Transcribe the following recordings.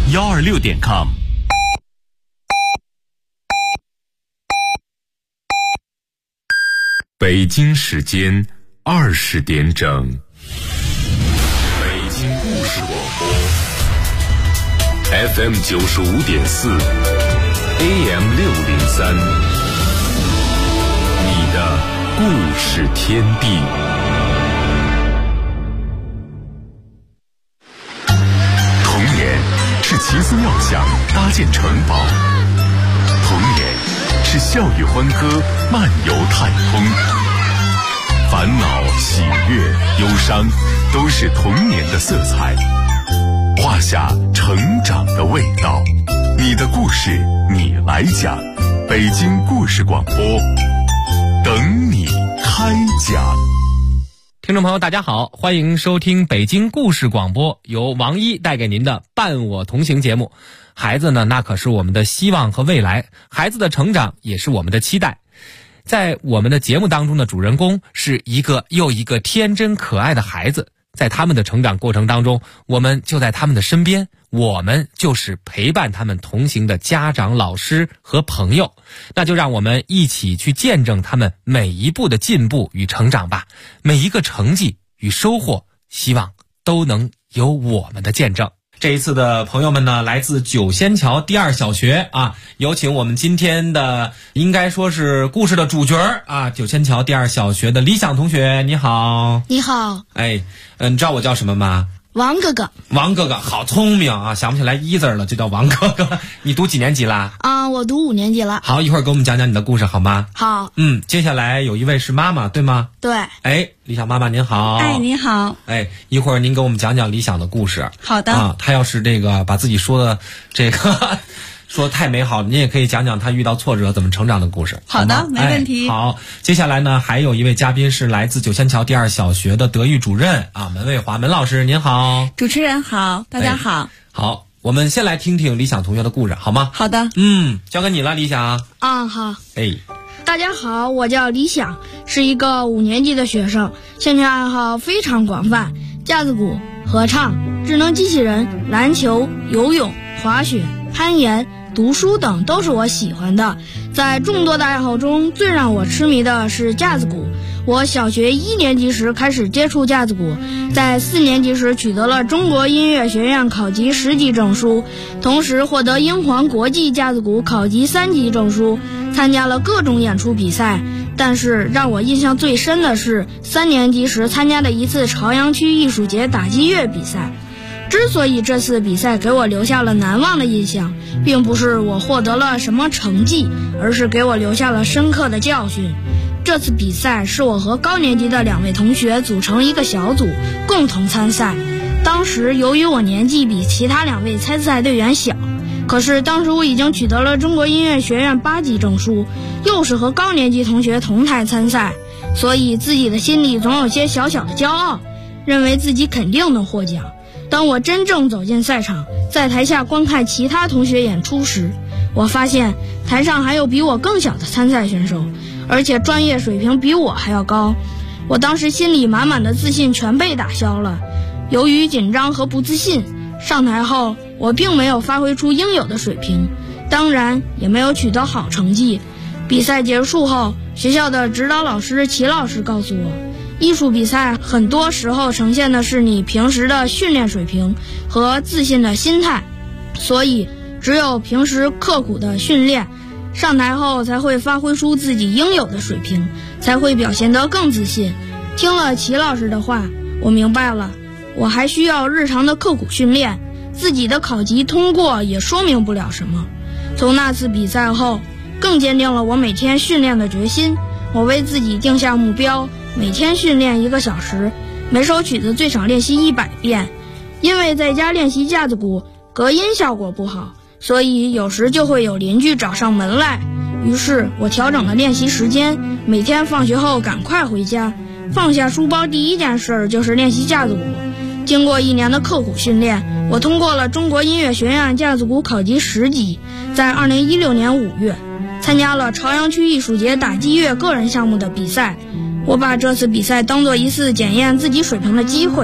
126.com。北京时间20点整，北京故事广播 FM 95.4 AM 603，你的故事天地。童年是奇思妙想搭建城堡，童年是笑语欢歌漫游太空，烦恼喜悦忧伤都是童年的色彩，画下成长的味道。你的故事你来讲，北京故事广播等你开讲。 听众朋友大家好，欢迎收听北京故事广播，由王一带给您的伴我同行节目。孩子呢，那可是我们的希望和未来，孩子的成长也是我们的期待。在我们的节目当中的主人公是一个又一个天真可爱的孩子，在他们的成长过程当中，我们就在他们的身边，我们就是陪伴他们同行的家长、老师和朋友。那就让我们一起去见证他们每一步的进步与成长吧，每一个成绩与收获，希望都能有我们的见证。这一次的朋友们呢，来自九仙桥第二小学啊，有请我们今天的应该说是故事的主角啊，九仙桥第二小学的李想同学，你好。 你好。 哎，你知道我叫什么吗？ 王哥哥。 王哥哥好聪明啊，想不起来一字了就叫王哥哥。你读几年级啦？ 我读5年级了。 好，一会儿给我们讲讲你的故事好吗？ 好。 接下来有一位是妈妈对吗？ 对。 哎，李想妈妈您好。 哎，你好。 哎，一会儿您给我们讲讲李想的故事。 好的。 啊，他要是这个把自己说的这个说得太美好了，您也可以讲讲他遇到挫折怎么成长的故事。 好的，没问题。 好，接下来呢，还有一位嘉宾是来自九仙桥第二小学的德育主任啊，门卫华门老师，您好。 主持人好，大家好。 好，我们先来听听李想同学的故事，好吗？ 好的。 交给你了，李想。 好。 哎， 大家好，我叫李想，是一个5年级的学生，兴趣爱好非常广泛，架子鼓、合唱、智能机器人、篮球、游泳、滑雪、攀岩、读书等都是我喜欢的。在众多的爱好中，最让我痴迷的是架子鼓。我小学1年级时开始接触架子鼓，在4年级时取得了中国音乐学院考级10级证书，同时获得英皇国际架子鼓考级3级证书，参加了各种演出比赛。但是让我印象最深的是3年级时参加的一次朝阳区艺术节打击乐比赛。之所以这次比赛给我留下了难忘的印象，并不是我获得了什么成绩，而是给我留下了深刻的教训。这次比赛是我和高年级的2位同学组成一个小组，共同参赛。当时由于我年纪比其他2位参赛队员小，可是当时我已经取得了中国音乐学院8级证书，又是和高年级同学同台参赛，所以自己的心里总有些小小的骄傲，认为自己肯定能获奖。当我真正走进赛场，在台下观看其他同学演出时，我发现台上还有比我更小的参赛选手，而且专业水平比我还要高。我当时心里满满的自信全被打消了。由于紧张和不自信，上台后我并没有发挥出应有的水平，当然也没有取得好成绩。比赛结束后，学校的指导老师齐老师告诉我，艺术比赛很多时候呈现的是你平时的训练水平和自信的心态，所以只有平时刻苦的训练，上台后才会发挥出自己应有的水平，才会表现得更自信。听了齐老师的话，我明白了，我还需要日常的刻苦训练，自己的考级通过也说明不了什么。从那次比赛后，更坚定了我每天训练的决心。我为自己定下目标，每天训练1个小时，每首曲子最少练习100遍。因为在家练习架子鼓，隔音效果不好，所以有时就会有邻居找上门来。于是我调整了练习时间，每天放学后赶快回家，放下书包第一件事就是练习架子鼓。经过1年的刻苦训练，我通过了中国音乐学院架子鼓考级10级，在2016年5月参加了朝阳区艺术节打击乐个人项目的比赛。我把这次比赛当作一次检验自己水平的机会，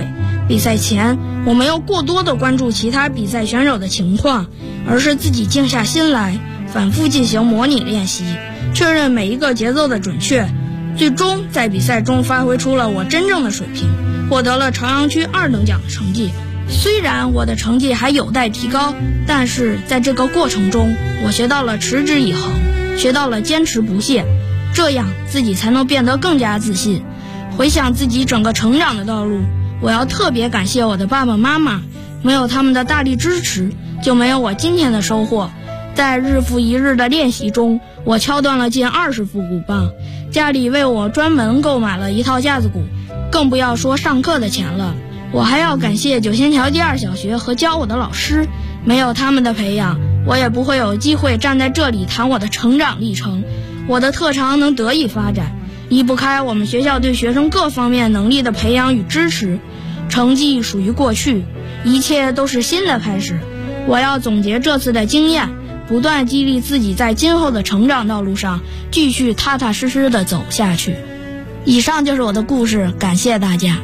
比赛前，我没有过多的关注其他比赛选手的情况，而是自己静下心来，反复进行模拟练习，确认每一个节奏的准确。最终在比赛中发挥出了我真正的水平，获得了朝阳区2等奖的成绩。虽然我的成绩还有待提高，但是在这个过程中，我学到了持之以恒，学到了坚持不懈，这样自己才能变得更加自信。回想自己整个成长的道路，我要特别感谢我的爸爸妈妈，没有他们的大力支持，就没有我今天的收获。在日复一日的练习中，我敲断了近20副鼓棒，家里为我专门购买了一套架子鼓，更不要说上课的钱了。我还要感谢九仙桥第2小学和教我的老师，没有他们的培养，我也不会有机会站在这里谈我的成长历程，我的特长能得以发展，离不开我们学校对学生各方面能力的培养与支持。成绩属于过去，一切都是新的开始。我要总结这次的经验，不断激励自己在今后的成长道路上继续踏踏实实地走下去。以上就是我的故事，感谢大家。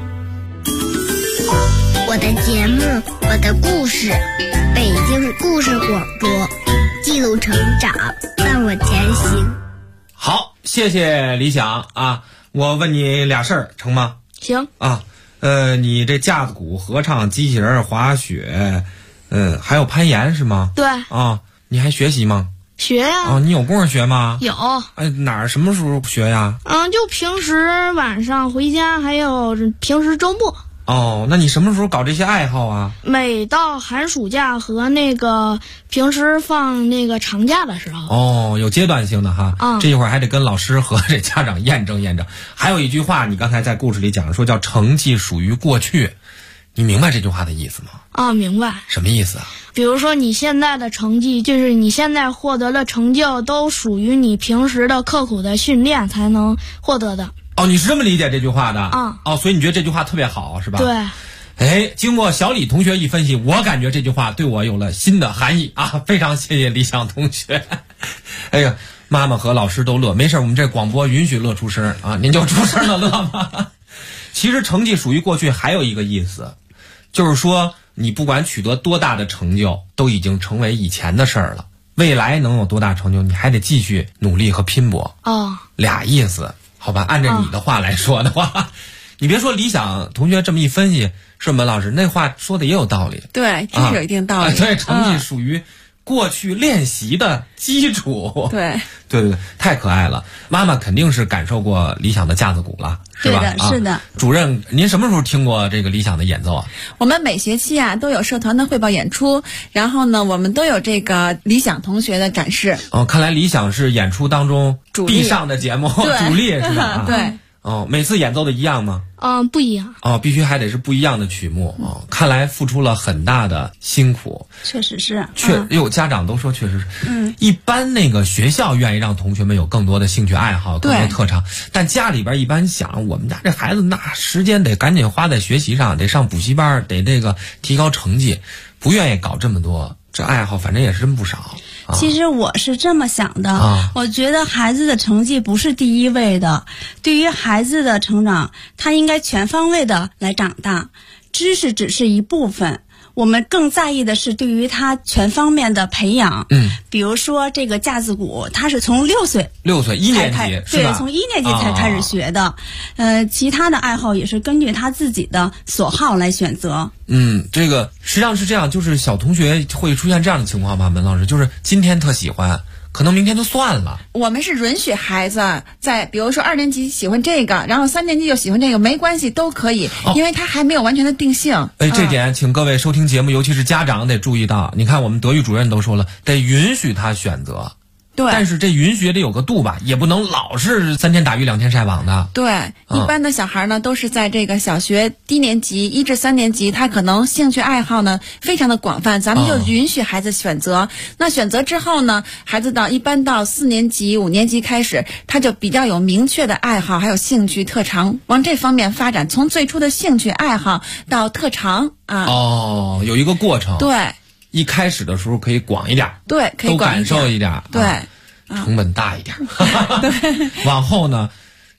我的节目，我的故事，北京故事广播，记录成长，伴我前行。 好，谢谢李想啊！我问你俩事儿成吗？ 行啊，你这架子鼓、合唱、机器人、滑雪，还有攀岩是吗？ 对啊，你还学习吗？ 学呀。 啊，你有空学吗？ 有。 哎，哪儿什么时候学呀？ 就平时晚上回家，还有平时周末。 哦，那你什么时候搞这些爱好啊？ 每到寒暑假和平时放长假的时候。 哦，有阶段性的哈。这一会儿还得跟老师和这家长验证验证。还有一句话，你刚才在故事里讲说叫成绩属于过去，你明白这句话的意思吗？ 明白。 什么意思啊？ 比如说你现在的成绩，就是你现在获得的成就，都属于你平时的刻苦的训练才能获得的。 哦，你是这么理解这句话的？所以你觉得这句话特别好是吧？ 对。 哎，经过小李同学一分析，我感觉这句话对我有了新的含义啊！非常谢谢李想同学。哎呀，妈妈和老师都乐，没事，我们这广播允许乐出声啊，您就出声了乐吧。其实成绩属于过去还有一个意思，就是说你不管取得多大的成就，都已经成为以前的事儿了。未来能有多大成就，你还得继续努力和拼搏。俩意思。好吧，按照你的话来说的话，你别说李想同学这么一分析，顺文老师那话说的也有道理。 对，这是有一定道理。 对，成绩属于过去练习的基础。 对， 太可爱了。妈妈肯定是感受过李想的架子鼓了，是吧？ 对的，是的。 主任，您什么时候听过这个李想的演奏啊？ 我们每学期都有社团的汇报演出，然后呢，我们都有这个李想同学的展示。 看来李想是演出当中必上的节目，主力是吧？ 对。 每次演奏的一样吗？ 不一样。 必须还得是不一样的曲目。看来付出了很大的辛苦。 确实是。 家长都说确实是。一般学校愿意让同学们有更多的兴趣爱好，更多特长，但家里边一般想，我们家这孩子那时间得赶紧花在学习上，得上补习班，得提高成绩，不愿意搞这么多。这爱好反正也是真不少。 其实我是这么想的，我觉得孩子的成绩不是第一位的，对于孩子的成长，他应该全方位的来长大，知识只是一部分。我们更在意的是对于他全方面的培养。比如说这个架子鼓，他是从6岁 1年级是吧？ 对，从1年级才开始学的。其他的爱好也是根据他自己的所好来选择。 这个实际上是这样，就是小同学会出现这样的情况吗？文老师，就是今天特喜欢，可能明天就算了。 我们是允许孩子在比如说2年级喜欢这个，然后3年级就喜欢这个，没关系，都可以，因为他还没有完全的定性。 这点请各位收听节目，尤其是家长得注意到。你看我们德育主任都说了，得允许他选择。 对， 但是这允许也得有个度吧，也不能老是3天打鱼2天晒网的。 对，一般的小孩呢都是在这个小学低年级1至3年级，他可能兴趣爱好呢非常的广泛，咱们就允许孩子选择。那选择之后呢，孩子一般到4年级5年级开始，他就比较有明确的爱好，还有兴趣特长，往这方面发展，从最初的兴趣爱好到特长有一个过程。 对。 一开始的时候可以广一点， 对，可以广都感受一点， 对， 成本大一点。对，往后呢，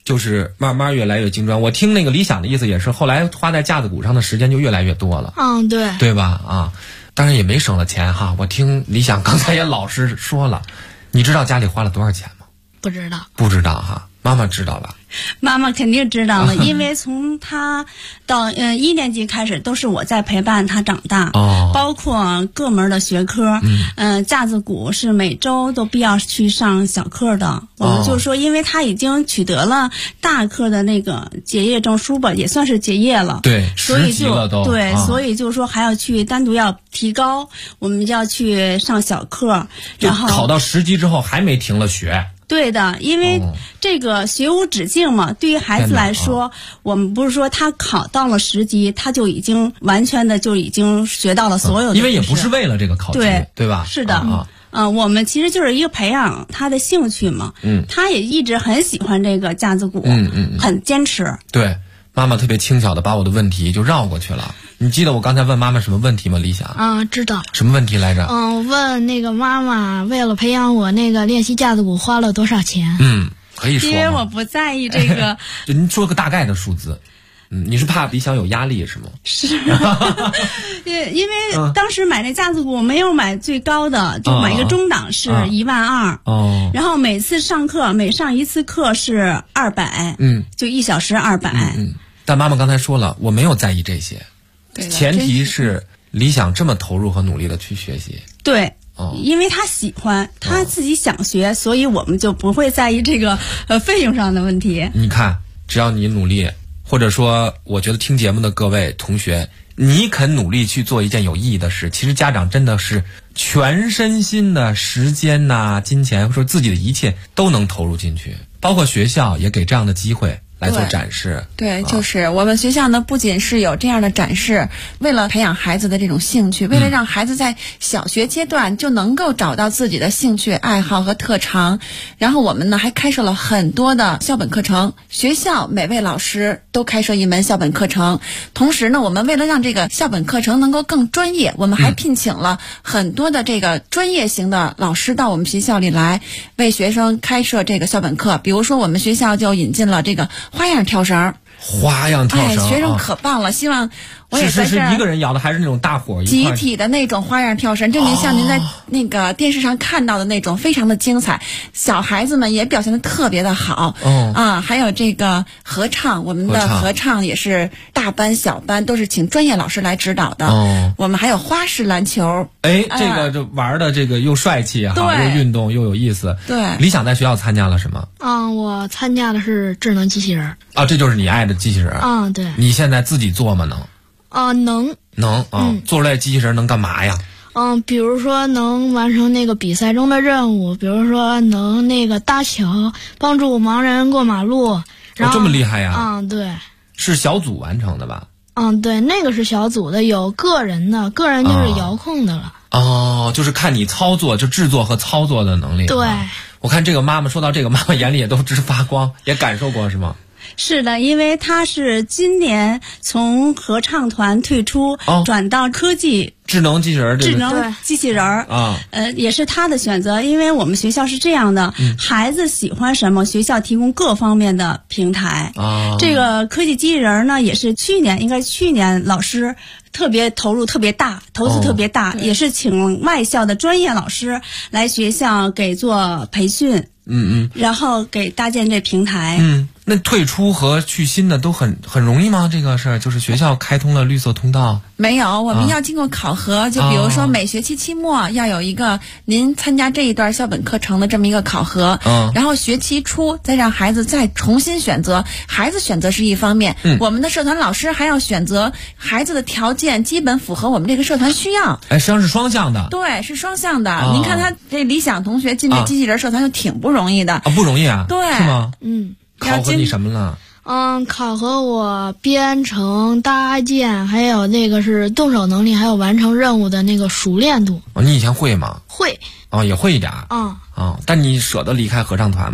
就是慢慢越来越精专。我听那个理想的意思也是，后来花在架子鼓上的时间就越来越多了。 对， 对吧？啊，当然也没省了钱哈。我听理想刚才也老实说了，你知道家里花了多少钱吗？ 不知道。 不知道哈，妈妈知道吧？ 妈妈肯定知道了，因为从他到1年级开始，都是我在陪伴他长大，包括各门的学科，架子鼓是每周都必要去上小课的。我们就说，因为他已经取得了大课的那个结业证书吧，也算是结业了， 对， 所以 10级了都， 对，所以就是说还要去单独要提高，我们就要去上小课，然后考到10级之后还没停了学。 对的，因为这个学无止境嘛，对于孩子来说，我们不是说他考到了10级，他就已经完全的就已经学到了所有的， 因为也不是为了这个考级，对吧？ 是的，我们其实就是一个培养他的兴趣嘛，他也一直很喜欢这个架子鼓，很坚持。 对，妈妈特别轻巧的把我的问题就绕过去了。你记得我刚才问妈妈什么问题吗？理想？ 知道。 什么问题来着？ 问那个妈妈为了培养我那个练习架子鼓花了多少钱？ 可以说。 因为我不在意这个。 您说个大概的数字。你是怕理想有压力是吗？ 是，因为当时买那架子鼓没有买最高的，就买一个中档是12000。然后每次上课每上一次课是200。就1小时200。 但妈妈刚才说了，我没有在意这些。前提是理想这么投入和努力的去学习。 对，因为他喜欢，他自己想学，所以我们就不会在意这个费用上的问题。 你看，只要你努力，或者说我觉得听节目的各位同学，你肯努力去做一件有意义的事，其实家长真的是全身心的时间金钱，或者自己的一切都能投入进去，包括学校也给这样的机会来做展示。 对，就是我们学校呢，不仅是有这样的展示，为了培养孩子的这种兴趣，为了让孩子在小学阶段就能够找到自己的兴趣爱好和特长，然后我们呢还开设了很多的校本课程，学校每位老师都开设一门校本课程。同时呢，我们为了让这个校本课程能够更专业，我们还聘请了很多的这个专业型的老师到我们学校里来为学生开设这个校本课。比如说我们学校就引进了这个花样跳绳。 花样跳绳， 学生可棒了！希望我也在这儿是一个人摇的，还是那种大伙一块集体的那种花样跳绳？这就像您在那个电视上看到的那种，非常的精彩。小孩子们也表现得特别的好。还有这个合唱，我们的合唱也是大班小班都是请专业老师来指导的。我们还有花式篮球。 这个就玩的这个又帅气哈，又运动又有意思。 对， 理想在学校参加了什么？ 我参加的是智能机器人。 这就是你爱的机器人。 对。 你现在自己做吗？ 能。 做出来机器人能干嘛呀？ 比如说能完成那个比赛中的任务，比如说能那个搭桥，帮助盲人过马路。然后这么厉害呀？ 对。 是小组完成的吧？ 对，那个是小组的，有个人的，个人就是遥控的了。 就是看你操作，就制作和操作的能力。 对。 我看这个妈妈说到这个，妈妈眼里也都直发光，也感受过是吗？ 是的，因为他是今年从合唱团退出，转到科技智能机器人， 智能机器人也是他的选择。因为我们学校是这样的，孩子喜欢什么，学校提供各方面的平台。这个科技机器人呢，也是去年老师特别投入特别大，投资特别大，也是请外校的专业老师来学校给做培训。然后给搭建这平台。 那退出和去新的都很容易吗？这个事儿就是学校开通了绿色通道？ 没有，我们要经过考核。就比如说每学期期末要有一个您参加这一段校本课程的这么一个考核。然后学期初再让孩子再重新选择。孩子选择是一方面，我们的社团老师还要选择孩子的条件基本符合我们这个社团需要。 实际上是双向的。 对，是双向的。您看他这理想同学进这机器人社团就挺不容易的。 不容易啊？ 对， 是吗？考核你什么了？ 考核我编程、搭建，还有那个是动手能力，还有完成任务的那个熟练度。 你以前会吗？ 会。 也会一点。 但你舍得离开合唱团吗？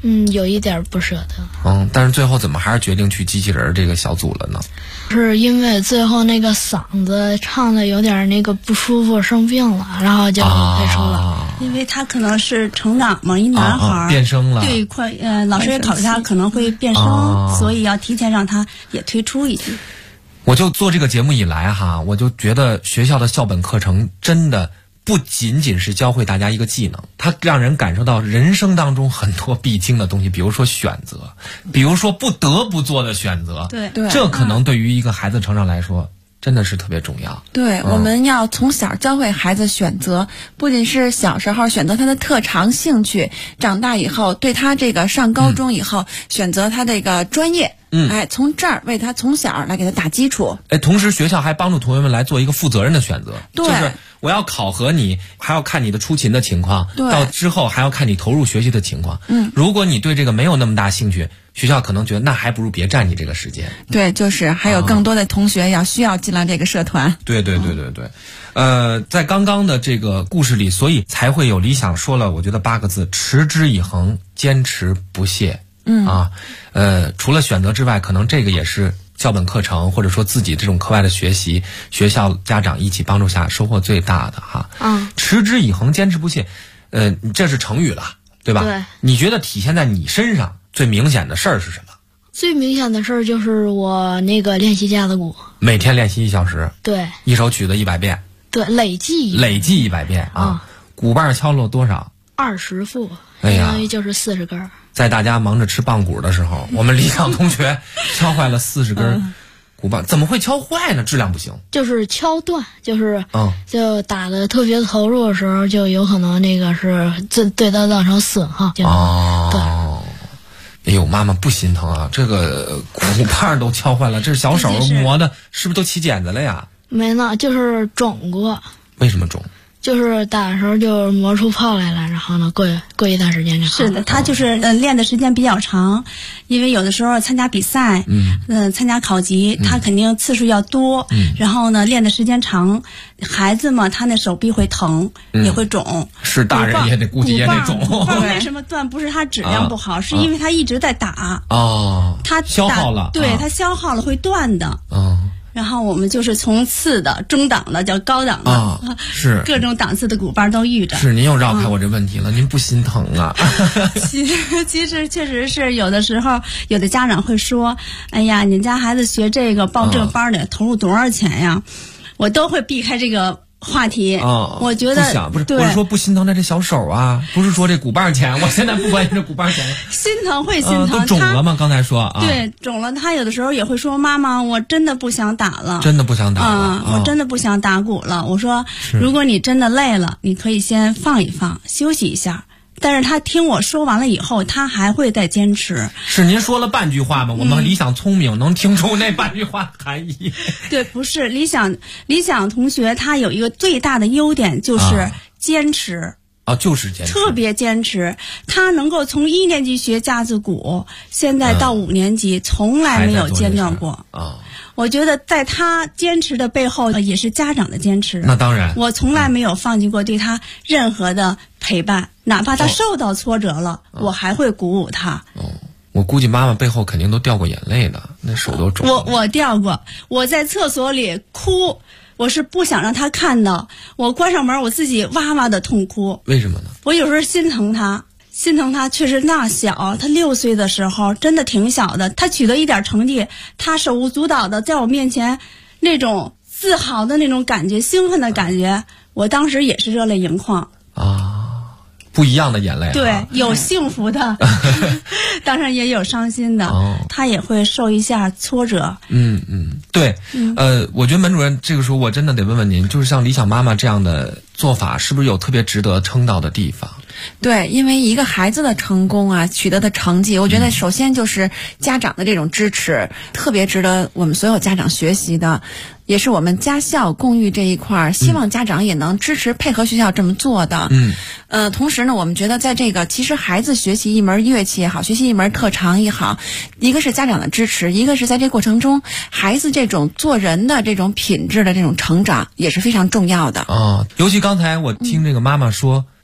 有一点不舍得。但是最后怎么还是决定去机器人这个小组了呢？ 是因为最后那个嗓子唱的有点那个不舒服，生病了，然后就退出了。 因为他可能是成长嘛，一男孩变声了。 对，老师也考虑他可能会变声，所以要提前让他也退出一句。 我就做这个节目以来哈，我就觉得学校的校本课程真的不仅仅是教会大家一个技能，它让人感受到人生当中很多必经的东西，比如说选择，比如说不得不做的选择。 对， 这可能对于一个孩子成长来说真的是特别重要。 对，我们要从小教会孩子选择，不仅是小时候选择他的特长兴趣，长大以后对他这个上高中以后选择他这个专业。从这儿为他从小来给他打基础。 同时学校还帮助同学们来做一个负责任的选择。 对， 就是我要考核你，还要看你的出勤的情况， 对， 到之后还要看你投入学习的情况。如果你对这个没有那么大兴趣，学校可能觉得那还不如别占你这个时间。 对，就是还有更多的同学需要进来这个社团。 对。在刚刚的这个故事里，所以才会有理想说了，我觉得8个字：持之以恒，坚持不懈。除了选择之外，可能这个也是校本课程或者说自己这种课外的学习，学校家长一起帮助下收获最大的哈。持之以恒，坚持不懈，这是成语了，对吧？ 对。 你觉得体现在你身上最明显的事儿是什么？ 最明显的事儿就是我那个练习架子鼓， 每天练习1小时， 对， 一首曲子100遍， 对，累计 100遍啊。鼓棒敲了多少 ？20副， 相当于就是40根。 在大家忙着吃棒骨的时候，我们理想同学敲坏了40根鼓棒。怎么会敲坏呢？质量不行， 就是敲断，就是就打的特别投入的时候，就有可能那个是对它造成损耗。对。 哎呦，妈妈不心疼啊！这个鼓棒都敲坏了，这小手磨的，是不是都起茧子了呀？ 没呢，就是肿过。 为什么肿？ 就是打的时候就磨出泡来了，然后呢，过一段时间就好了。 是的，他就是练的时间比较长，因为有的时候参加比赛，参加考级，他肯定次数要多，然后呢练的时间长，孩子嘛，他那手臂会疼，也会肿。 是大人也得估计也得肿。 为什么断？不是他质量不好，是因为他一直在打。他消耗了。 对，他消耗了会断的。然后我们就是从次的、中档的、叫高档的， 是各种档次的鼓棒都遇着。 是，您又绕开我这问题了，您不心疼啊？ 其实确实是有的时候，有的家长会说：“哎呀，你家孩子学这个报这个班得投入多少钱呀？”我都会避开这个话题。我觉得不是，我是说不心疼这小手啊，不是说这鼓棒钱，我现在不关心这鼓棒钱。 心疼会心疼， 都肿了吗？刚才说对，肿了。他有的时候也会说：“妈妈，我真的不想打了， 真的不想打了， 我真的不想打鼓了。”我说：“如果你真的累了，你可以先放一放，休息一下。”但是他听我说完了以后，他还会再坚持。 是您说了半句话吗？我们理想聪明，能听出那半句话含义。 对，不是理想同学，他有一个最大的优点就是坚持。 就是坚持， 特别坚持。他能够从1年级学架子鼓，现在到5年级，从来没有间断过。我觉得在他坚持的背后，也是家长的坚持。 那当然， 我从来没有放弃过对他任何的陪伴，哪怕他受到挫折了，我还会鼓舞他。 我估计妈妈背后肯定都掉过眼泪的，那手都肿了。 我掉过，我在厕所里哭。我是不想让他看到，我关上门，我自己哇哇的痛哭。 为什么呢？ 我有时候心疼他，确实那小，他6岁的时候真的挺小的，他取得一点成绩，他手舞足蹈的在我面前，那种自豪的那种感觉，兴奋的感觉，我当时也是热泪盈眶。 不一样的眼泪。 对，有幸福的，当然也有伤心的，他也会受一下挫折。 对，我觉得门主任这个时候我真的得问问您，就是像理想妈妈这样的做法，是不是有特别值得称道的地方？ 对，因为一个孩子的成功取得的成绩，我觉得首先就是家长的这种支持，特别值得我们所有家长学习的。也是我们家校共育这一块，希望家长也能支持配合学校这么做的。同时呢，我们觉得在这个其实孩子学习一门乐器也好，学习一门特长也好，一个是家长的支持，一个是在这过程中孩子这种做人的这种品质的这种成长也是非常重要的。 尤其刚才我听这个妈妈说，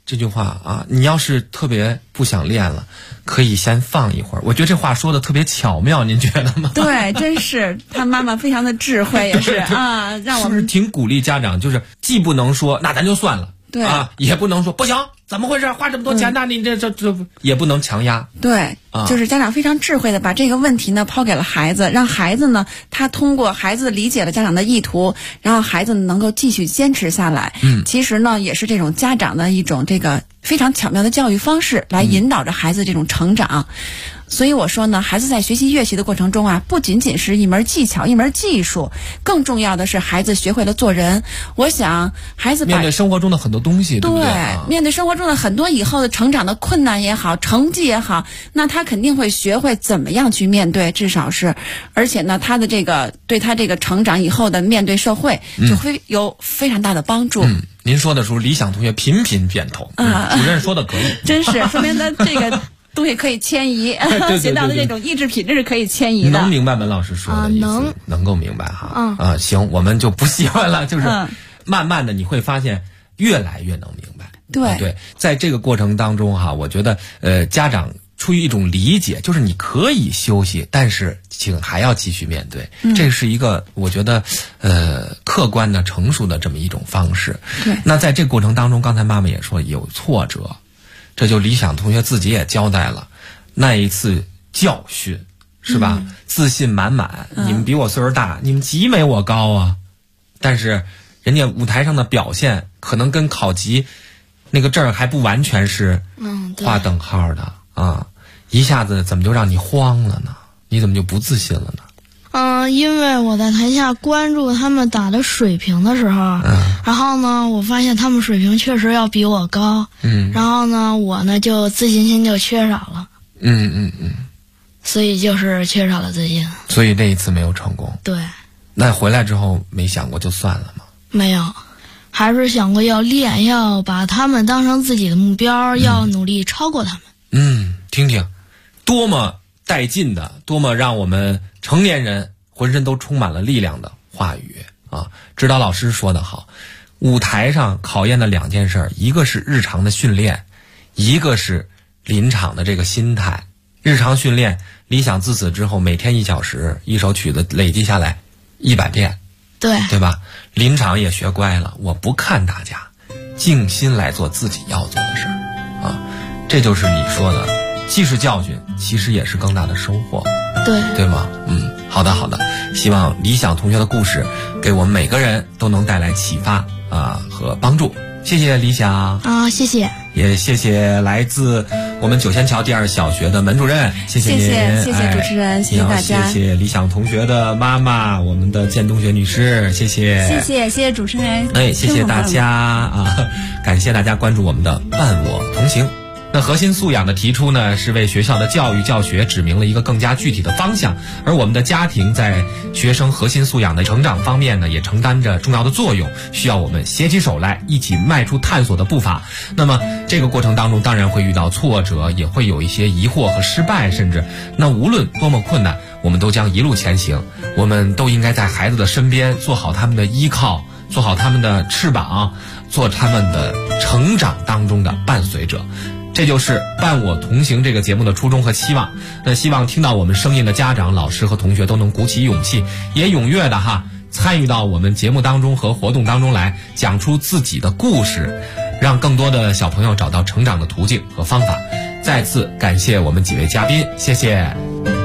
这句话啊，你要是特别不想练了，可以先放一会儿。我觉得这话说的特别巧妙，您觉得吗？ 对，真是他妈妈非常的智慧，也是啊，让我们是不是挺鼓励家长，就是既不能说那咱就算了， 对啊，也不能说不行，怎么回事？花这么多钱，那你这也不能强压。 对，就是家长非常智慧的把这个问题呢抛给了孩子，让孩子呢他通过孩子理解了家长的意图，然后孩子能够继续坚持下来。其实呢也是这种家长的一种这个非常巧妙的教育方式，来引导着孩子这种成长。所以我说呢，孩子在学习乐器的过程中啊，不仅仅是一门技巧、一门技术，更重要的是孩子学会了做人。我想，孩子面对生活中的很多东西，对不对？ 面对生活中的很多以后的成长的困难也好，成绩也好，那他肯定会学会怎么样去面对，至少是，而且呢，他的这个对他这个成长以后的面对社会，就会有非常大的帮助。 您说的时候，李想同学频频点头。主任说的可以， 真是说明他这个。东西可以迁移，学到的这种意志品质是可以迁移的。 能明白文老师说的意思？能够明白哈。行，我们就不喜欢了。就是慢慢的你会发现越来越能明白。对，在这个过程当中哈，我觉得家长出于一种理解，就是你可以休息，但是请还要继续面对。这是一个我觉得客观的、成熟的这么一种方式。 对。 那在这个过程当中，刚才妈妈也说有挫折。这就李想同学自己也交代了，那一次教训是吧？自信满满，你们比我岁数大，你们级没我高啊，但是人家舞台上的表现可能跟考级那个证还不完全是划等号的啊！一下子怎么就让你慌了呢？你怎么就不自信了呢？ 因为我在台下关注他们打的水平的时候，然后呢，我发现他们水平确实要比我高，然后呢，我呢就自信心就缺少了，所以就是缺少了自信， 所以那一次没有成功。 对， 那回来之后没想过就算了吗？ 没有，还是想过要练，要把他们当成自己的目标，要努力超过他们。 听听，多么带劲的，多么让我们成年人浑身都充满了力量的话语啊！指导老师说得好，舞台上考验的两件事，一个是日常的训练，一个是临场的这个心态。日常训练，理想自此之后每天1小时，一首曲子累积下来100遍，对吧？临场也学乖了，我不看大家，静心来做自己要做的事儿啊！这就是你说的。既是教训，其实也是更大的收获，对吗？好的，希望理想同学的故事给我们每个人都能带来启发和帮助。谢谢理想谢谢， 也谢谢来自我们九仙桥第2小学的门主任，谢谢您， 谢谢主持人，谢谢大家， 谢谢理想同学的妈妈，我们的建东学女士，谢谢主持人， 谢谢大家感谢大家关注我们的伴我同行。那核心素养的提出呢，是为学校的教育教学指明了一个更加具体的方向，而我们的家庭在学生核心素养的成长方面呢，也承担着重要的作用，需要我们携起手来，一起迈出探索的步伐。那么这个过程当中当然会遇到挫折，也会有一些疑惑和失败，甚至那无论多么困难，我们都将一路前行。我们都应该在孩子的身边，做好他们的依靠，做好他们的翅膀，做他们的成长当中的伴随者。这就是伴我同行这个节目的初衷和期望。那希望听到我们声音的家长、老师和同学都能鼓起勇气，也踊跃的参与到我们节目当中和活动当中来，讲出自己的故事，让更多的小朋友找到成长的途径和方法。再次感谢我们几位嘉宾，谢谢。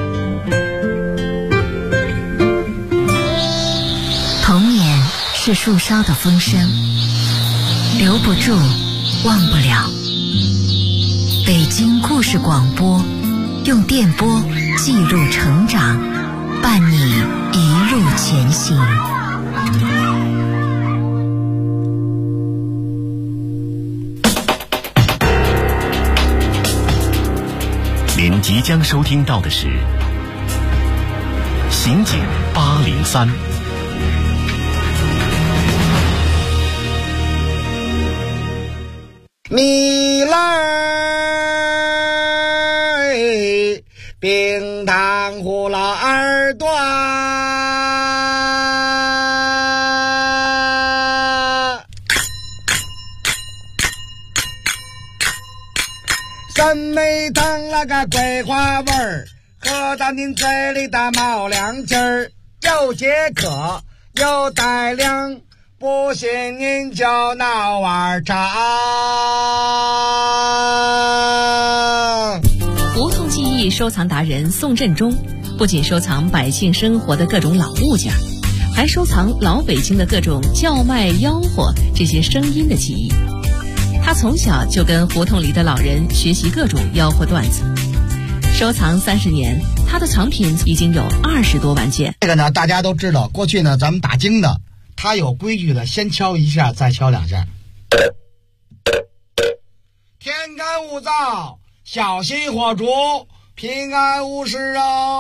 童年是树梢的风声，留不住，忘不了。北京故事广播，用电波记录成长，伴你一路前行。 您即将收听到的是刑警803。 你来冰糖葫芦耳朵， 真没当那个桂花味儿，喝到您嘴里的冒凉劲儿，又解渴又带凉，不信您就闹碗茶。 胡同记忆收藏达人宋振中不仅收藏百姓生活的各种老物件，还收藏老北京的各种叫卖吆喝这些声音的记忆。他从小就跟胡同里的老人学习各种吆喝段子，收藏30年，他的藏品已经有20多万件。 这个呢，大家都知道，过去呢，咱们打更的，他有规矩的，先敲一下，再敲2下。天干物燥，小心火烛，平安无事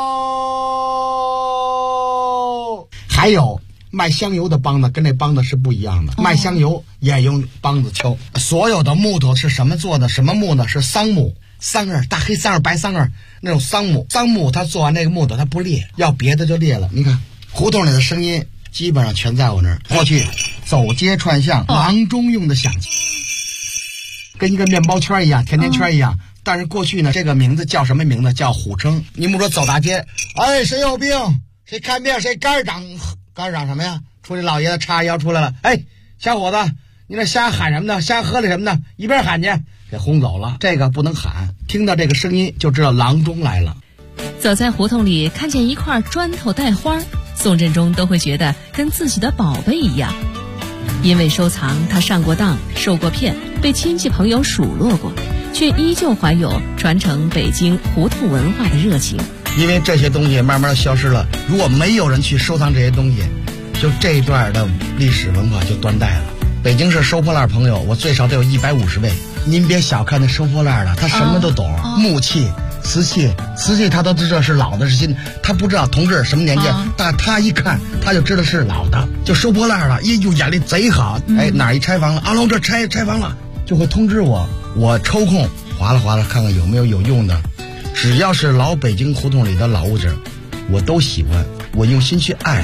哦。还有卖香油的梆子跟这梆子是不一样的，卖香油也用梆子敲。所有的木头是什么做的？什么木呢？是桑木，桑叶，大黑桑叶、白桑叶那种桑木。桑木它做完那个木头它不裂，要别的就裂了。你看胡同里的声音基本上全在我那儿。过去走街串巷，郎中用的响器，跟一个面包圈一样，甜甜圈一样。但是过去呢，这个名字叫什么名字？叫虎称。你们说走大街，哎，谁有病？谁看病？谁肝长？肝长什么呀？出去老爷子叉腰出来了，哎，小伙子，你那瞎喊什么呢？瞎喝的什么呢？一边喊去，给轰走了。这个不能喊，听到这个声音就知道郎中来了。 走在胡同里，看见一块砖头带花，宋振中都会觉得跟自己的宝贝一样。因为收藏，他上过当，受过骗，被亲戚朋友数落过，却依旧怀有传承北京胡同文化的热情。 因为这些东西慢慢消失了，如果没有人去收藏这些东西，就这一段的历史文化就断代了。北京市收破烂朋友，我最少得有150位。您别小看那收破烂的，他什么都懂，木器、瓷器他都知道是老的是新的，他不知道同志什么年纪，但他一看他就知道是老的，就收破烂了，哟，眼力贼好。哎，哪一拆房了？阿龙这拆房了，就会通知我，我抽空划拉看看有没有用的。只要是老北京胡同里的老物件，我都喜欢，我用心去爱。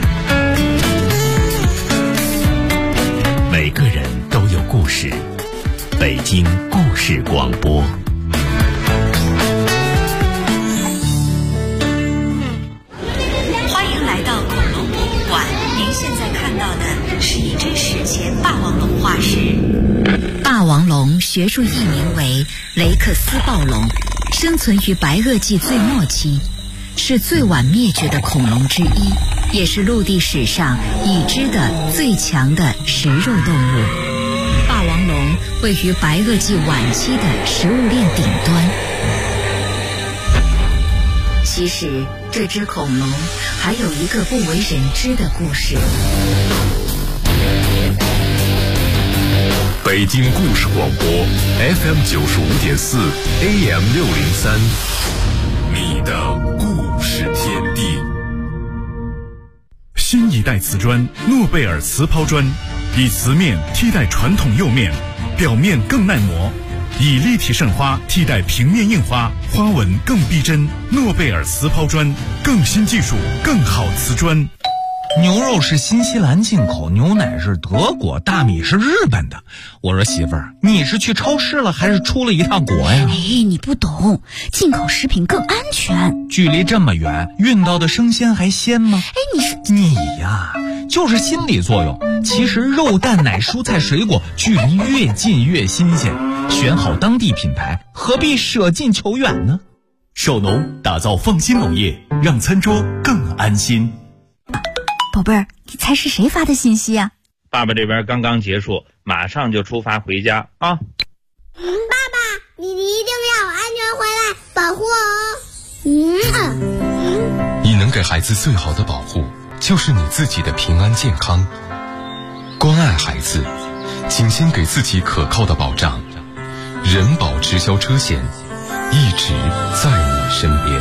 每个人都有故事，北京故事广播。 欢迎来到恐龙博物馆，您现在看到的是一只史前霸王龙化石。霸王龙学术译名为雷克斯暴龙，生存于白垩纪最末期，是最晚灭绝的恐龙之一，也是陆地史上已知的最强的食肉动物。霸王龙位于白垩纪晚期的食物链顶端。其实这只恐龙还有一个不为人知的故事。 北京故事广播 FM 95.4 AM 603，你的故事天地。 新一代瓷砖诺贝尔瓷抛砖，以瓷面替代传统釉面，表面更耐磨，以立体渗花替代平面印花，花纹更逼真。诺贝尔瓷抛砖，更新技术，更好瓷砖。 牛肉是新西兰进口，牛奶是德国，大米是日本的。我说媳妇儿，你是去超市了还是出了一趟国呀？ 哎，你不懂，进口食品更安全。 距离这么远，运到的生鲜还鲜吗？ 哎， 你呀，就是心理作用。其实肉蛋奶蔬菜水果距离越近越新鲜，选好当地品牌，何必舍近求远呢？ 首农打造放心农业，让餐桌更安心。 宝贝儿，你猜是谁发的信息啊？ 爸爸这边刚刚结束，马上就出发回家啊！ 爸爸，你一定要安全回来，保护我。 你能给孩子最好的保护，就是你自己的平安健康。关爱孩子，请先给自己可靠的保障。人保直销车险，一直在你身边。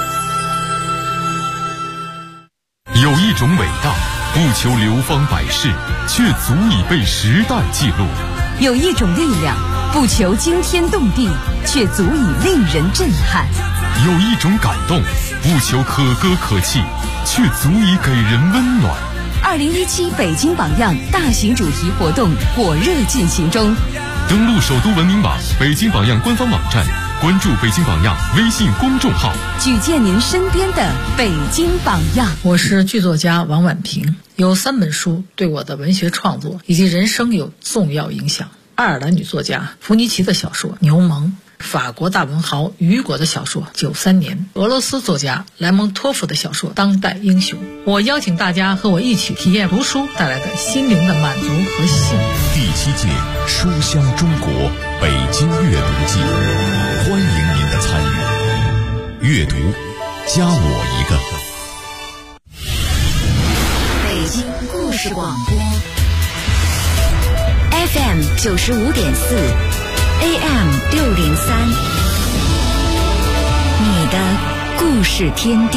有一种伟大，不求流芳百世，却足以被时代记录； 有一种力量，不求惊天动地，却足以令人震撼； 有一种感动，不求可歌可泣，却足以给人温暖。 2017北京榜样大型主题活动火热进行中， 登录首都文明网、北京榜样官方网站， 关注北京榜样微信公众号， 举荐您身边的北京榜样。 我是剧作家王婉平，有3本书对我的文学创作以及人生有重要影响。爱尔兰女作家弗尼奇的小说《牛虻》，法国大文豪雨果的小说《93年》，俄罗斯作家莱蒙托夫的小说《当代英雄》。我邀请大家和我一起体验读书带来的心灵的满足和幸福。 第7届书香中国北京阅读季，欢迎您的参与。阅读，加我一个。 北京故事广播 FM 95.4 AM 603，你的故事天地。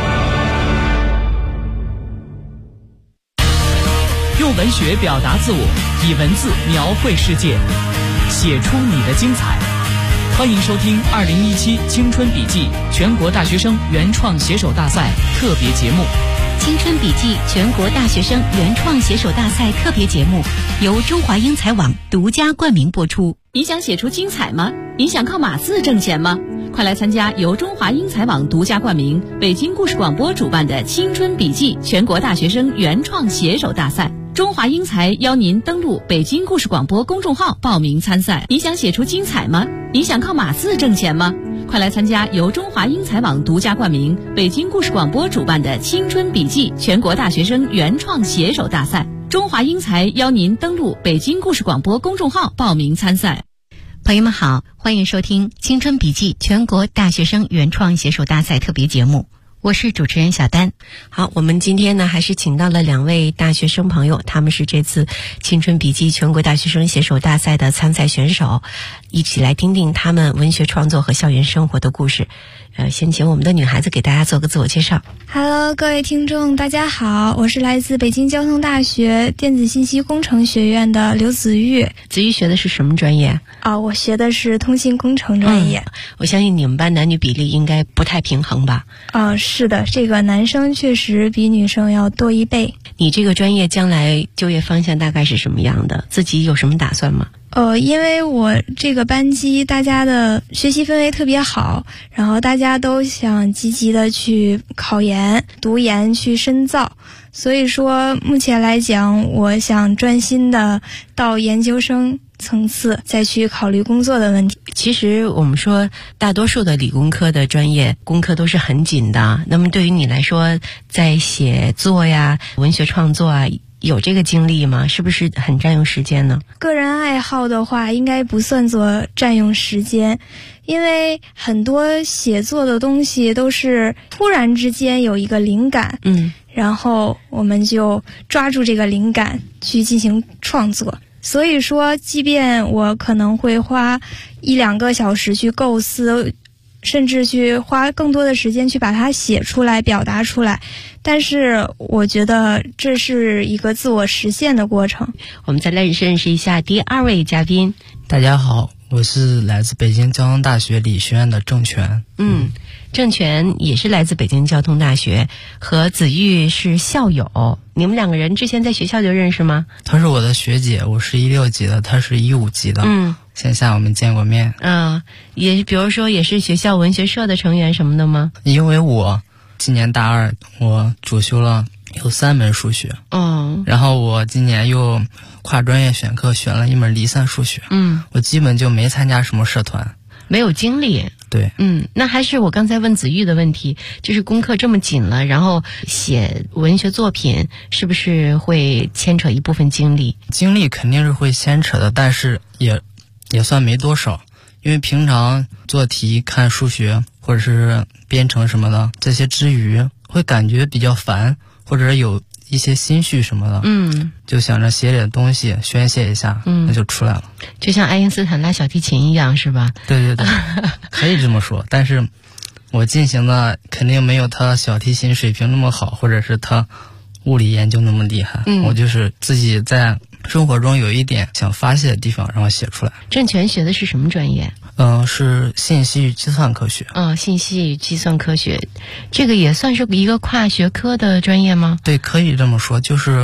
用文学表达自我，以文字描绘世界，写出你的精彩。欢迎收听2017青春笔记全国大学生原创写手大赛特别节目。 青春笔记全国大学生原创写手大赛特别节目由中华英才网独家冠名播出。 你想写出精彩吗？你想靠码字挣钱吗？快来参加由中华英才网独家冠名、北京故事广播主办的青春笔记全国大学生原创写手大赛。中华英才邀您登录北京故事广播公众号报名参赛。你想写出精彩吗？你想靠码字挣钱吗？快来参加由中华英才网独家冠名、北京故事广播主办的青春笔记全国大学生原创写手大赛。中华英才邀您登录北京故事广播公众号报名参赛。 朋友们好，欢迎收听青春笔记全国大学生原创写手大赛特别节目，我是主持人小丹。 好，我们今天呢还是请到了2位大学生朋友，他们是这次青春笔记全国大学生写手大赛的参赛选手，一起来听听他们文学创作和校园生活的故事。先请我们的女孩子给大家做个自我介绍。 Hello， 各位听众，大家好，我是来自北京交通大学电子信息工程学院的刘子玉。 子玉学的是什么专业？ 我学的是通信工程专业。 我相信你们班男女比例应该不太平衡吧？ 是的，这个男生确实比女生要多1倍。 你这个专业将来就业方向大概是什么样的？自己有什么打算吗？ 因为我这个班级大家的学习氛围特别好，然后大家都想积极的去考研、读研去深造，所以说目前来讲，我想专心的到研究生层次再去考虑工作的问题。 其实我们说大多数的理工科的专业功课都是很紧的，那么对于你来说，在写作呀、文学创作啊，有这个经历吗？是不是很占用时间呢？ 个人爱好的话，应该不算作占用时间，因为很多写作的东西都是突然之间有一个灵感，然后我们就抓住这个灵感去进行创作。所以说，即便我可能会花1-2个小时去构思，甚至去花更多的时间去把它写出来、表达出来，但是我觉得这是一个自我实现的过程。 我们再来认识一下第2位嘉宾。 大家好，我是来自北京交通大学理学院的郑泉。 郑泉也是来自北京交通大学，和子玉是校友。你们2个人之前在学校就认识吗？ 她是我的学姐，我是16级的，她是15级的。线下我们见过面。 也比如说也是学校文学社的成员什么的吗？ 因为我今年大2，我主修了有3门数学。然后我今年又跨专业选课选了一门离散数学。我基本就没参加什么社团， 没有精力。 对， 那还是我刚才问子玉的问题，就是功课这么紧了，然后写文学作品是不是会牵扯一部分精力？ 精力肯定是会牵扯的，但是也算没多少，因为平常做题、看数学或者是编程什么的，这些之余会感觉比较烦，或者有一些心绪什么的，就想着写点东西宣泄一下，那就出来了。 就像爱因斯坦拉小提琴一样，是吧？ 对，可以这么说。但是我进行的肯定没有他小提琴水平那么好，或者是他物理研究那么厉害。我就是自己在生活中有一点想发泄的地方，让我写出来。 郑泉学的是什么专业？ 是信息与计算科学。 信息与计算科学，这个也算是一个跨学科的专业吗？ 对，可以这么说。就是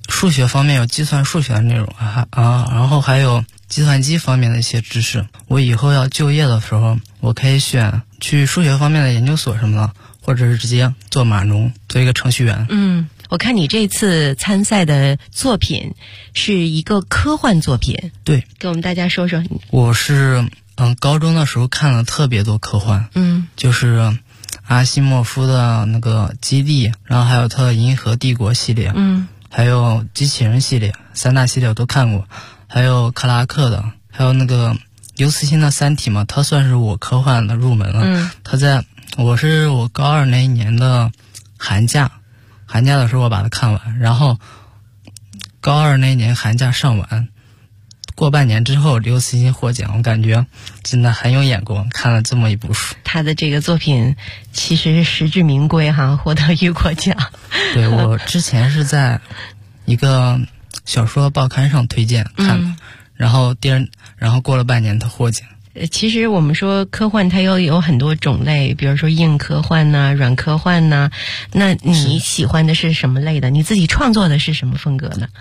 数学方面有计算数学的内容然后还有计算机方面的一些知识。我以后要就业的时候，我可以选去数学方面的研究所什么的，或者是直接做码农，做一个程序员。 我看你这次参赛的作品是一个科幻作品。 对， 给我们大家说说。 我是高中的时候看了特别多科幻，就是阿西莫夫的那个基地，然后还有他的银河帝国系列，还有机器人系列，3大系列我都看过，还有克拉克的，还有那个刘慈欣的三体嘛，他算是我科幻的入门了。我是我高2那一年的寒假的时候我把它看完，然后高2那一年寒假上完，过半年之后刘慈欣获奖，我感觉真的很有眼光，看了这么一部书。 他的这个作品其实实至名归获得雨果奖。 对，我之前是在一个小说报刊上推荐看的，然后过了半年他获奖。 其实我们说科幻它又有很多种类，比如说硬科幻呐、软科幻呐。那你喜欢的是什么类的？你自己创作的是什么风格的？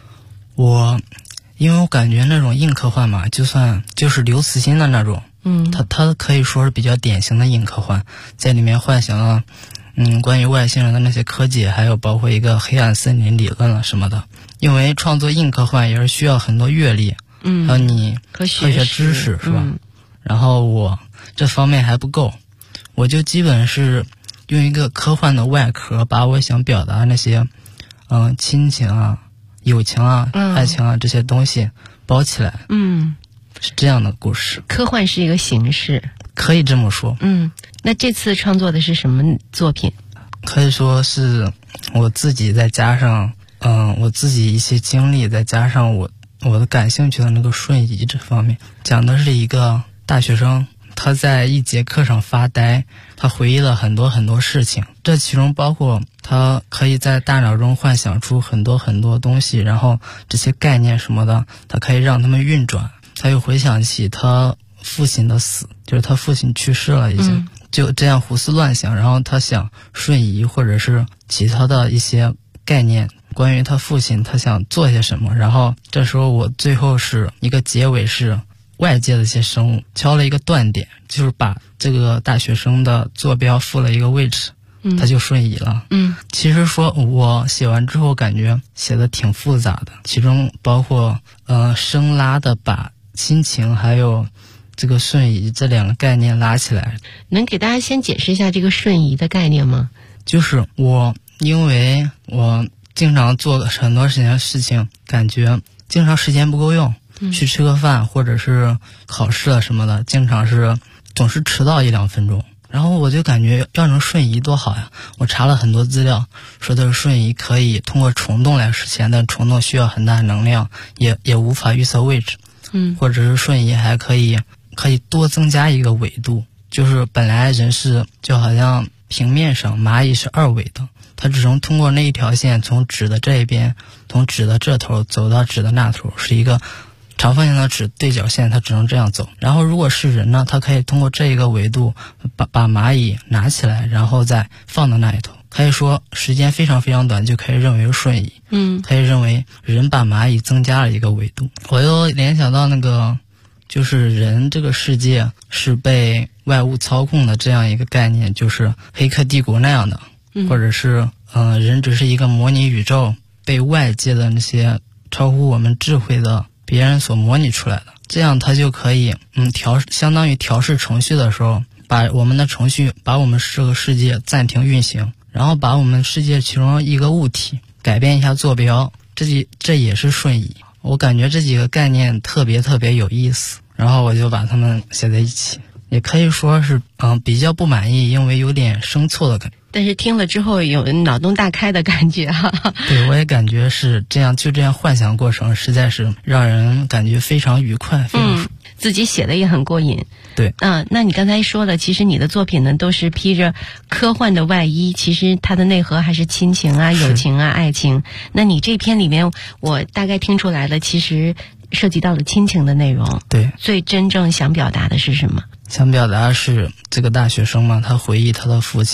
因为我感觉那种硬科幻嘛，就是刘慈欣的那种，他可以说是比较典型的硬科幻，在里面幻想了关于外星人的那些科技，还有包括一个黑暗森林理论什么的。因为创作硬科幻也是需要很多阅历，还有你科学知识是吧？然后我这方面还不够，我就基本是用一个科幻的外壳，把我想表达那些亲情啊、友情啊、爱情啊这些东西包起来。是这样的故事。 科幻是一个形式， 可以这么说。 那这次创作的是什么作品？ 可以说是我自己再加上我自己一些经历，再加上我的感兴趣的那个瞬移这方面。讲的是一个大学生，他在一节课上发呆，他回忆了很多很多事情，这其中包括他可以在大脑中幻想出很多很多东西，然后这些概念什么的，他可以让他们运转。他又回想起他父亲的死，就是他父亲去世了已经，就这样胡思乱想，然后他想瞬移或者是其他的一些概念，关于他父亲他想做些什么。然后这时候我最后是一个结尾，是外界的一些生物敲了一个断点，就是把这个大学生的坐标附了一个位置，他就瞬移了。其实说我写完之后感觉写的挺复杂的，其中包括生拉的把亲情还有这个瞬移这两个概念拉起来。 能给大家先解释一下这个瞬移的概念吗？ 就是因为我经常做很多事情，感觉经常时间不够用，去吃个饭或者是考试了什么的，总是迟到1-2分钟。然后我就感觉要能瞬移多好呀！我查了很多资料，说的瞬移可以通过虫洞来实现，但虫洞需要很大能量，也无法预测位置。或者是瞬移还可以多增加一个维度，就是本来人是就好像平面上蚂蚁是2维的，它只能通过那一条线从纸的这一边，从纸的这头走到纸的那头，是一个长方形的纸对角线，它只能这样走。然后如果是人呢，它可以通过这一个维度把蚂蚁拿起来，然后再放到那一头。可以说时间非常非常短就可以认为瞬移。可以认为人把蚂蚁增加了一个维度。我又联想到那个就是人这个世界是被外物操控的这样一个概念，就是黑客帝国那样的，或者是人只是一个模拟宇宙，被外界的那些超乎我们智慧的别人所模拟出来的。这样它就可以相当于调试程序的时候，把我们的程序把我们这个世界暂停运行，然后把我们世界其中一个物体改变一下坐标，这也是瞬移。我感觉这几个概念特别特别有意思，然后我就把它们写在一起。也可以说是比较不满意，因为有点生错的感觉。 但是听了之后有脑洞大开的感觉对，我也感觉是这样，就这样幻想过程实在是让人感觉非常愉快，非常自己写的也很过瘾。 对， 那你刚才说了，其实你的作品呢都是披着科幻的外衣，其实它的内核还是亲情啊、友情啊、爱情。那你这篇里面，我大概听出来了，其实涉及到了亲情的内容。 对， 最真正想表达的是什么？ 想表达是这个大学生嘛，他回忆他的父亲，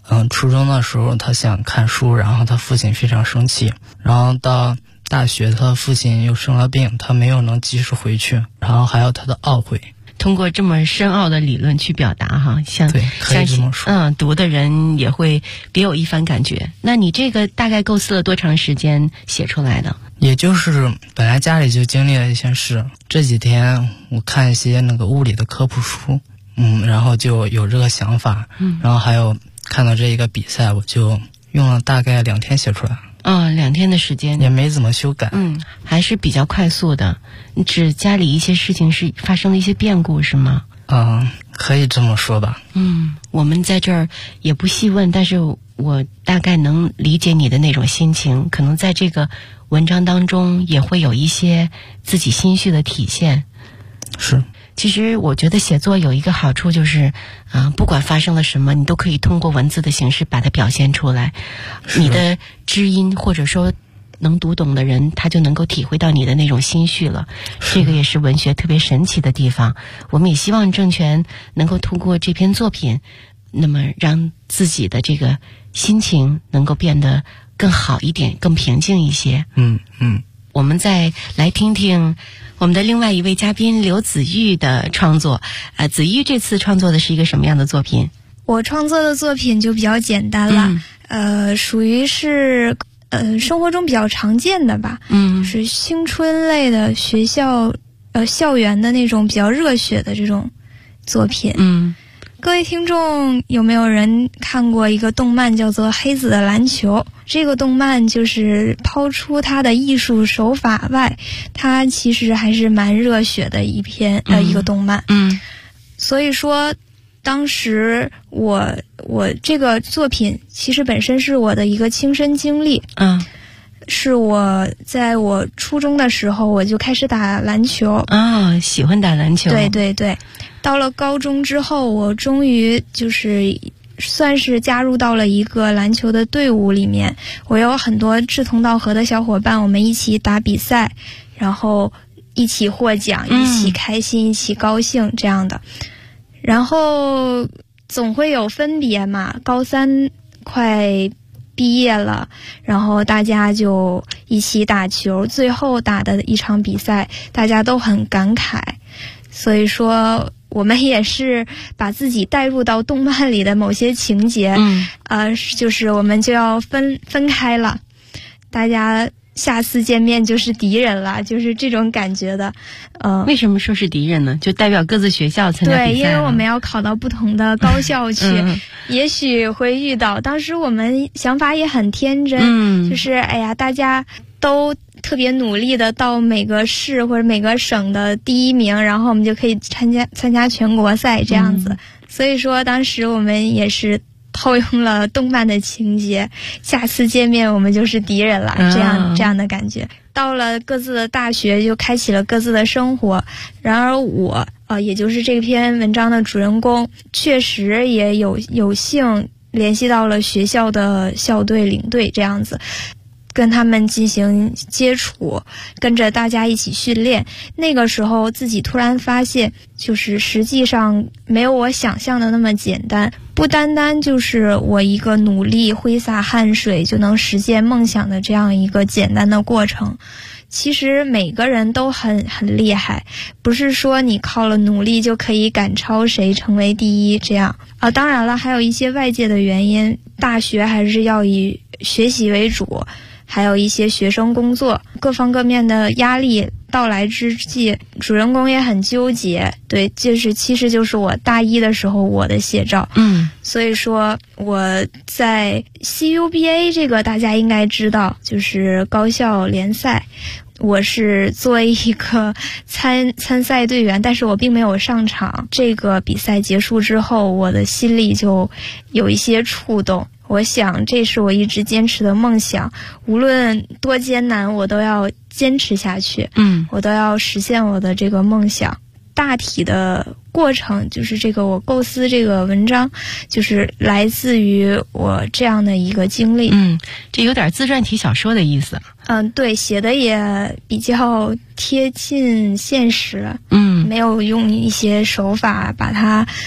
初中的时候他想看书，然后他父亲非常生气，然后到大学他父亲又生了病，他没有能及时回去，然后还有他的懊悔。 通过这么深奥的理论去表达哈， 对，可以这么说。 读的人也会别有一番感觉。那你这个大概构思了多长时间写出来的？ 也就是本来家里就经历了一些事，这几天我看一些那个物理的科普书，然后就有这个想法，然后还有看到这一个比赛，我就用了大概2天写出来。 2天的时间也没怎么修改， 还是比较快速的。你指家里一些事情是发生了一些变故是吗？ 可以这么说吧。 我们在这儿也不细问，但是我大概能理解你的那种心情，可能在这个文章当中也会有一些自己心绪的体现。 是。 其实我觉得写作有一个好处就是，不管发生了什么，你都可以通过文字的形式把它表现出来。你的知音或者说能读懂的人，他就能够体会到你的那种心绪了。这个也是文学特别神奇的地方。我们也希望郑权能够通过这篇作品，那么让自己的这个心情能够变得更好一点，更平静一些。我们再来听听我们的另外一位嘉宾刘子玉的创作。子玉这次创作的是一个什么样的作品？ 我创作的作品就比较简单了，属于是生活中比较常见的吧，是青春类的学校校园的那种比较热血的这种作品。各位听众有没有人看过一个动漫叫做《黑子的篮球》？这个动漫就是抛出它的艺术手法外，它其实还是蛮热血的一个动漫。所以说当时我这个作品其实本身是我的一个亲身经历。是我在我初中的时候我就开始打篮球。 喜欢打篮球。 对。到了高中之后，我终于就是算是加入到了一个篮球的队伍里面。我有很多志同道合的小伙伴，我们一起打比赛，然后一起获奖，一起开心，一起高兴这样的。然后总会有分别嘛，高3快毕业了，然后大家就一起打球，最后打的一场比赛大家都很感慨。所以说我们也是把自己带入到动漫里的某些情节，就是我们就要分开了，大家下次见面就是敌人了，就是这种感觉的。 为什么说是敌人呢？就代表各自学校参加比赛。 对，因为我们要考到不同的高校去，也许会遇到。当时我们想法也很天真，就是大家都特别努力的到每个市或者每个省的第1名，然后我们就可以参加全国赛这样子。所以说当时我们也是套用了动漫的情节，下次见面我们就是敌人了，这样的感觉。到了各自的大学，就开启了各自的生活。然而我也就是这篇文章的主人公，确实也有幸联系到了学校的校队领队这样子，跟他们进行接触，跟着大家一起训练。那个时候自己突然发现，就是实际上没有我想象的那么简单，不单单就是我一个努力挥洒汗水就能实现梦想的这样一个简单的过程。其实每个人都很厉害，不是说你靠了努力就可以赶超谁成为第一这样。当然了，还有一些外界的原因，大学还是要以学习为主，还有一些学生工作，各方各面的压力到来之际，主人公也很纠结。对，其实就是我大1的时候我的写照。所以说我在 CUBA 这个大家应该知道，就是高校联赛，我是作为一个参赛队员，但是我并没有上场。这个比赛结束之后，我的心里就有一些触动。我想这是我一直坚持的梦想，无论多艰难我都要坚持下去，我都要实现我的这个梦想。大体的过程就是这个，我构思这个文章就是来自于我这样的一个经历。 这有点自传体小说的意思。 对，写的也比较贴近现实，没有用一些手法把它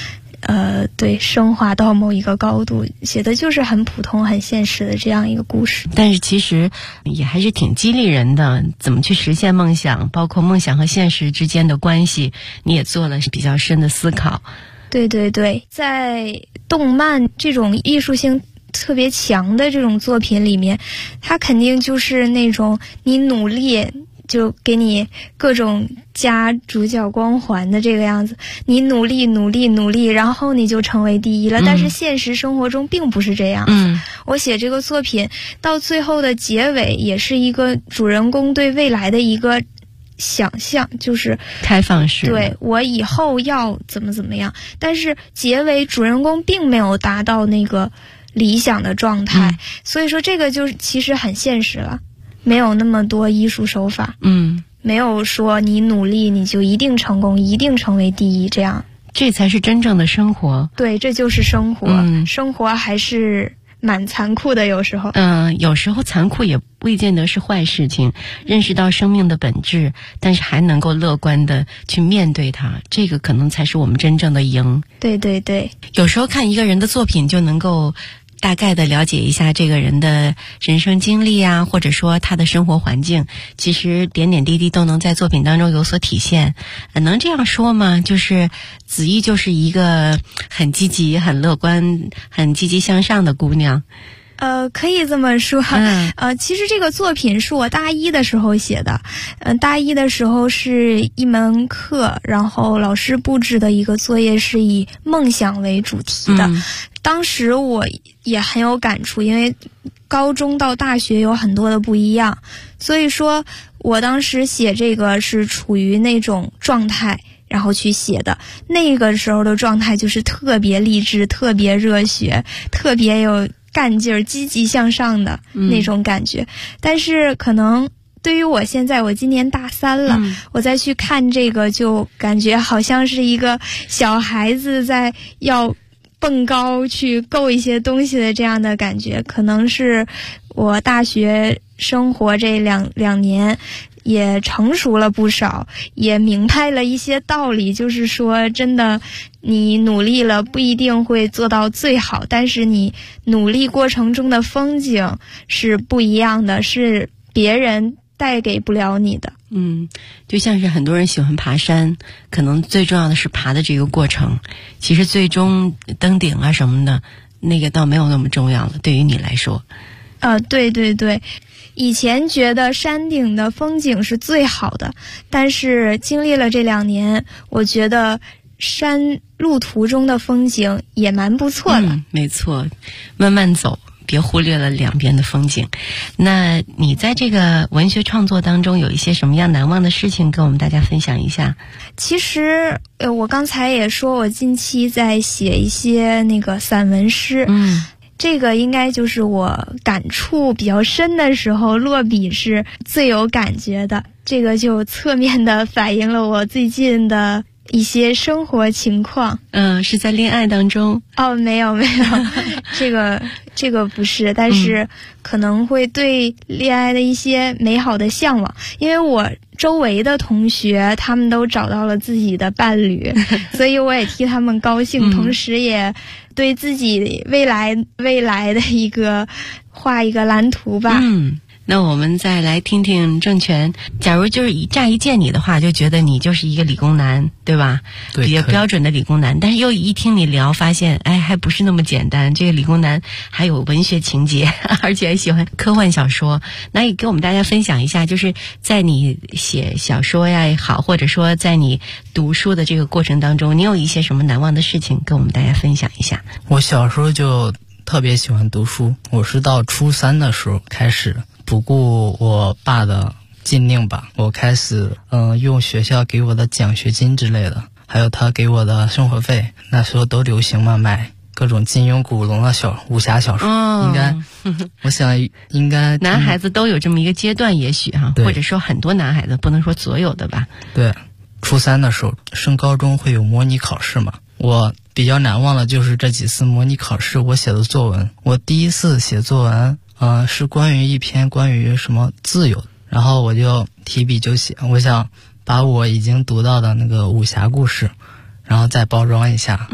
对，升华到某一个高度，写的就是很普通、很现实的这样一个故事。 但是其实也还是挺激励人的，怎么去实现梦想，包括梦想和现实之间的关系，你也做了比较深的思考。 对对对，在动漫这种艺术性特别强的这种作品里面，它肯定就是那种你努力就给你各种加主角光环的这个样子，你努力努力努力，然后你就成为第一了。但是现实生活中并不是这样子。我写这个作品到最后的结尾，也是一个主人公对未来的一个想象，就是开放式， 对，我以后要怎么怎么样。但是结尾主人公并没有达到那个理想的状态，所以说这个就是其实很现实了，没有那么多艺术手法，没有说你努力你就一定成功，一定成为第一，这样这才是真正的生活。 对，这就是生活。生活还是蛮残酷的，有时候有时候残酷也未见得是坏事情，认识到生命的本质，但是还能够乐观的去面对它，这个可能才是我们真正的赢。 对对对， 有时候看一个人的作品就能够大概的了解一下这个人的人生经历啊，或者说他的生活环境，其实点点滴滴都能在作品当中有所体现。能这样说吗？就是子怡就是一个很积极、很乐观、很积极向上的姑娘。 可以这么说。其实这个作品是我大一的时候写的。大一的时候是一门课，然后老师布置的一个作业是以梦想为主题的。当时我也很有感触，因为高中到大学有很多的不一样，所以说我当时写这个是处于那种状态，然后去写的。那个时候的状态就是特别励志、特别热血、特别有干劲儿、积极向上的那种感觉。但是可能对于我现在，我今年大3了，我再去看这个，就感觉好像是一个小孩子在要蹦高去够一些东西的这样的感觉。可能是我大学生活这两年也成熟了不少，也明白了一些道理，就是说真的，你努力了不一定会做到最好，但是你努力过程中的风景是不一样的，是别人带给不了你的。 就像是很多人喜欢爬山，可能最重要的是爬的这个过程，其实最终登顶啊什么的，那个倒没有那么重要了，对于你来说。 对对对，以前觉得山顶的风景是最好的，但是经历了这2年，我觉得山路途中的风景也蛮不错的。 没错，慢慢走，别忽略了两边的风景。那你在这个文学创作当中有一些什么样难忘的事情跟我们大家分享一下？ 其实我刚才也说我近期在写一些那个散文诗，这个应该就是我感触比较深的时候落笔是最有感觉的，这个就侧面的反映了我最近的一些生活情况。 是在恋爱当中？ 没有这个不是，但是可能会对恋爱的一些美好的向往，因为我周围的同学他们都找到了自己的伴侣，所以我也替他们高兴，同时也对自己未来的一个画一个蓝图吧。 那我们再来听听郑权。假如就是乍一见你的话，就觉得你就是一个理工男，对吧？ 对， 比较标准的理工男。但是又一听你聊，发现还不是那么简单。这个理工男还有文学情节，而且还喜欢科幻小说。那也给我们大家分享一下，就是在你写小说呀也好，或者说在你读书的这个过程当中，你有一些什么难忘的事情跟我们大家分享一下？ 我小时候就特别喜欢读书，我是到初3的时候开始不顾我爸的禁令吧，我开始用学校给我的奖学金之类的，还有他给我的生活费，那时候都流行嘛，买各种金庸古龙的武侠小说。我想应该男孩子都有这么一个阶段，也许或者说很多男孩子，不能说所有的吧。 对，初3的时候升高中会有模拟考试嘛，我比较难忘的就是这几次模拟考试我写的作文。我第一次写作文是关于一篇关于什么自由，然后我就提笔就写，我想把我已经读到的那个武侠故事然后再包装一下。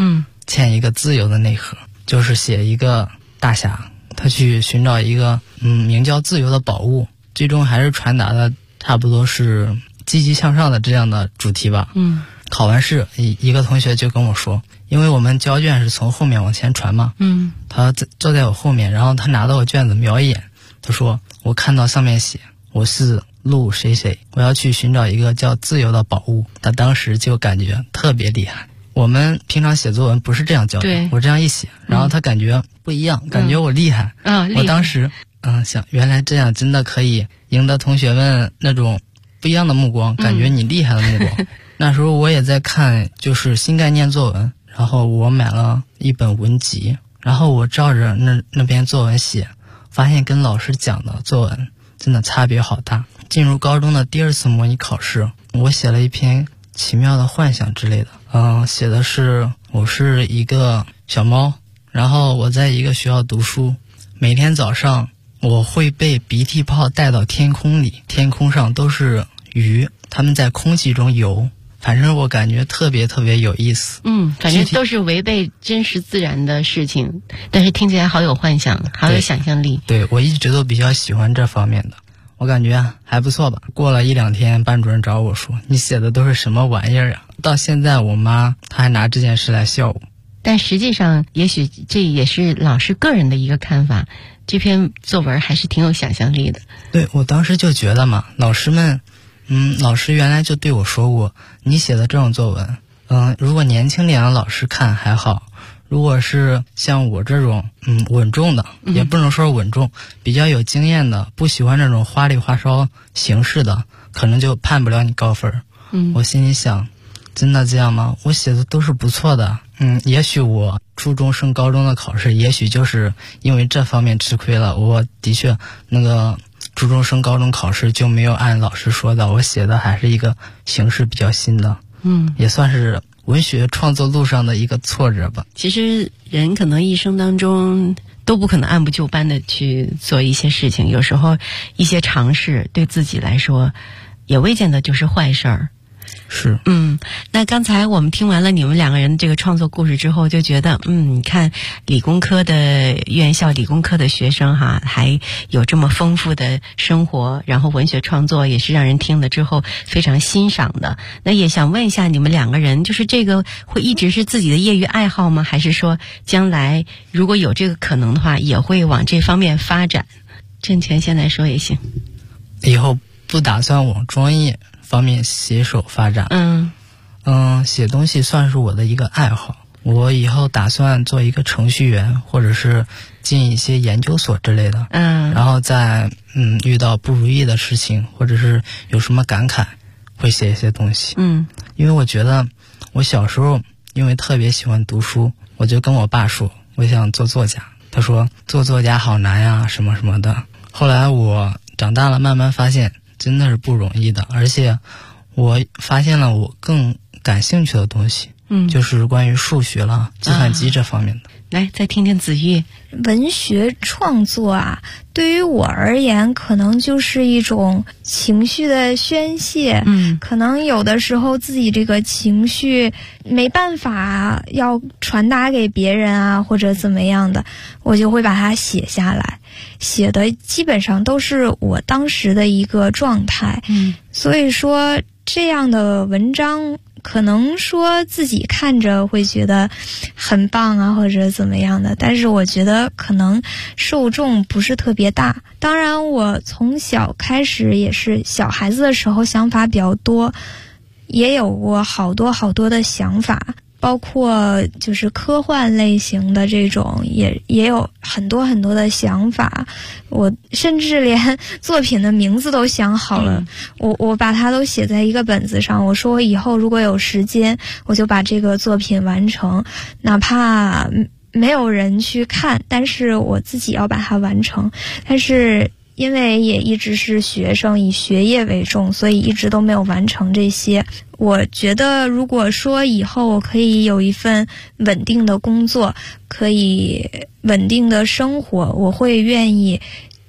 嵌一个自由的内核，就是写一个大侠，他去寻找一个名叫自由的宝物，最终还是传达的差不多是积极向上的这样的主题吧。考完试，一个同学就跟我说，因为我们交卷是从后面往前传嘛，他坐在我后面，然后他拿到我卷子瞄一眼，他说我看到上面写我是陆谁谁，我要去寻找一个叫自由的宝物。他当时就感觉特别厉害。我们平常写作文不是这样教的，我这样一写，然后他感觉不一样，感觉我厉害。我当时想，原来这样真的可以赢得同学们那种不一样的目光，感觉你厉害的目光。那时候我也在看就是新概念作文，然后我买了一本文集，然后我照着那篇作文写，发现跟老师讲的作文真的差别好大。进入高中的第2次模拟考试，我写了一篇奇妙的幻想之类的，写的是我是一个小猫，然后我在一个学校读书，每天早上我会被鼻涕泡带到天空里，天空上都是鱼，它们在空气中游，反正我感觉特别特别有意思。 反正都是违背真实自然的事情，但是听起来好有幻想，好有想象力。 对，我一直都比较喜欢这方面的，我感觉还不错吧。过了1-2天，班主任找我说，你写的都是什么玩意儿啊？到现在我妈她还拿这件事来笑我。 但实际上也许这也是老师个人的一个看法，这篇作文还是挺有想象力的。 对，我当时就觉得嘛，老师原来就对我说过，你写的这种作文，如果年轻点的老师看还好，如果是像我这种稳重的，也不能说稳重，比较有经验的，不喜欢这种花里花哨形式的，可能就判不了你高分。我心里想，真的这样吗？我写的都是不错的。也许我初中升高中的考试，也许就是因为这方面吃亏了。我的确那个初中升高中考试就没有按老师说的，我写的还是一个形式比较新的，也算是文学创作路上的一个挫折吧。 其实人可能一生当中都不可能按部就班的去做一些事情，有时候一些尝试对自己来说也未见得就是坏事儿。 是， 那刚才我们听完了你们2个人这个创作故事之后，就觉得，你看理工科的院校、理工科的学生还有这么丰富的生活，然后文学创作也是让人听了之后非常欣赏的。那也想问一下你们2个人，就是这个会一直是自己的业余爱好吗？还是说将来如果有这个可能的话，也会往这方面发展？郑权先来说也行。 以后不打算往专业方面携手发展。写东西算是我的一个爱好，我以后打算做一个程序员，或者是进一些研究所之类的。然后在遇到不如意的事情，或者是有什么感慨，会写一些东西。因为我觉得我小时候因为特别喜欢读书，我就跟我爸说我想做作家，他说做作家好难呀，什么什么的。后来我长大了，慢慢发现真的是不容易的，而且我发现了我更感兴趣的东西，就是关于数学了、计算机这方面的。 来，再听听子玉。 文学创作啊，对于我而言，可能就是一种情绪的宣泄。可能有的时候自己这个情绪没办法要传达给别人啊，或者怎么样的，我就会把它写下来。写的基本上都是我当时的一个状态。所以说这样的文章可能说自己看着会觉得很棒啊，或者怎么样的，但是我觉得可能受众不是特别大。当然我从小开始也是小孩子的时候想法比较多，也有过好多好多的想法，包括就是科幻类型的这种也有很多很多的想法，我甚至连作品的名字都想好了。我把它都写在一个本子上，我说我以后如果有时间我就把这个作品完成，哪怕没有人去看，但是我自己要把它完成。但是因为也一直是学生，以学业为重，所以一直都没有完成这些。我觉得如果说以后我可以有一份稳定的工作，可以稳定的生活，我会愿意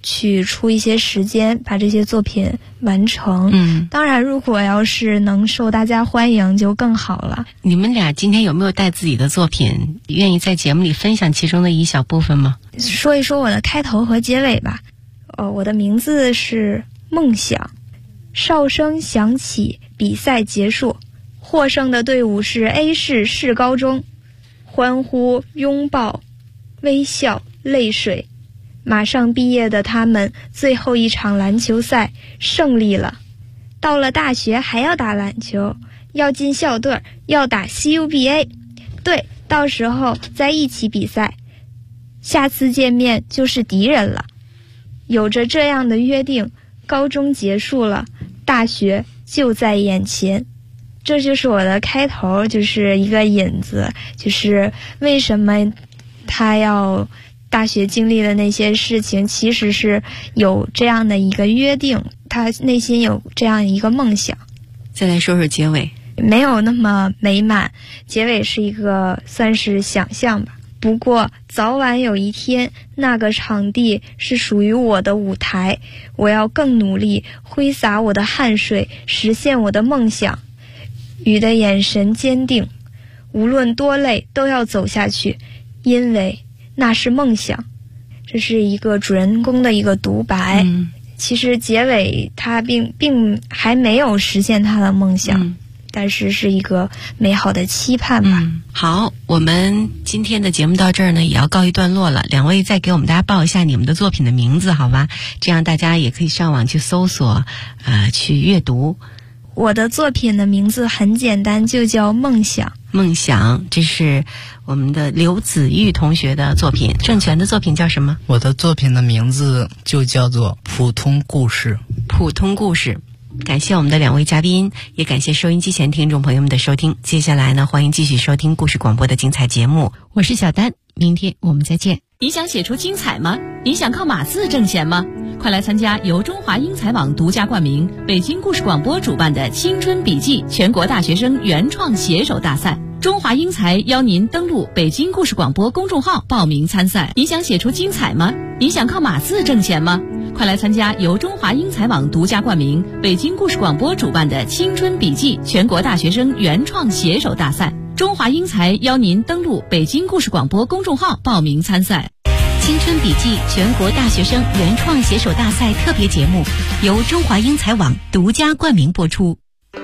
去出一些时间把这些作品完成。当然如果要是能受大家欢迎就更好了。 你们俩今天有没有带自己的作品，愿意在节目里分享其中的一小部分吗？ 说一说我的开头和结尾吧。我的名字是梦想。哨声响起，比赛结束，获胜的队伍是 A 市市高中。欢呼、拥抱、微笑、泪水，马上毕业的他们，最后一场篮球赛胜利了。到了大学还要打篮球，要进校队，要打 CUBA。对，到时候再一起比赛，下次见面就是敌人了。有着这样的约定，高中结束了，大学就在眼前。这就是我的开头，就是一个引子，就是为什么他要大学经历的那些事情，其实是有这样的一个约定，他内心有这样一个梦想。 再来说说结尾。 没有那么美满，结尾是一个算是想象吧。不过早晚有一天，那个场地是属于我的舞台，我要更努力，挥洒我的汗水，实现我的梦想。雨的眼神坚定，无论多累都要走下去，因为那是梦想。这是一个主人公的一个独白。其实结尾他并还没有实现他的梦想，但是是一个美好的期盼吧。 好，我们今天的节目到这儿呢，也要告一段落了。两位再给我们大家报一下你们的作品的名字，好吧？这样大家也可以上网去搜索，去阅读。 我的作品的名字很简单，就叫梦想。 梦想，这是我们的刘子玉同学的作品。郑权的作品叫什么？ 我的作品的名字就叫做普通故事。 普通故事。感谢我们的两位嘉宾，也感谢收音机前听众朋友们的收听。接下来呢，欢迎继续收听故事广播的精彩节目。我是小丹，明天我们再见。 你想写出精彩吗？你想靠码字挣钱吗？快来参加由中华英才网独家冠名、北京故事广播主办的青春笔记全国大学生原创写手大赛。中华英才邀您登录北京故事广播公众号报名参赛。你想写出精彩吗？你想靠码字挣钱吗？快来参加由中华英才网独家冠名、北京故事广播主办的青春笔记全国大学生原创写手大赛。中华英才邀您登录北京故事广播公众号报名参赛。 青春笔记全国大学生原创写手大赛特别节目由中华英才网独家冠名播出。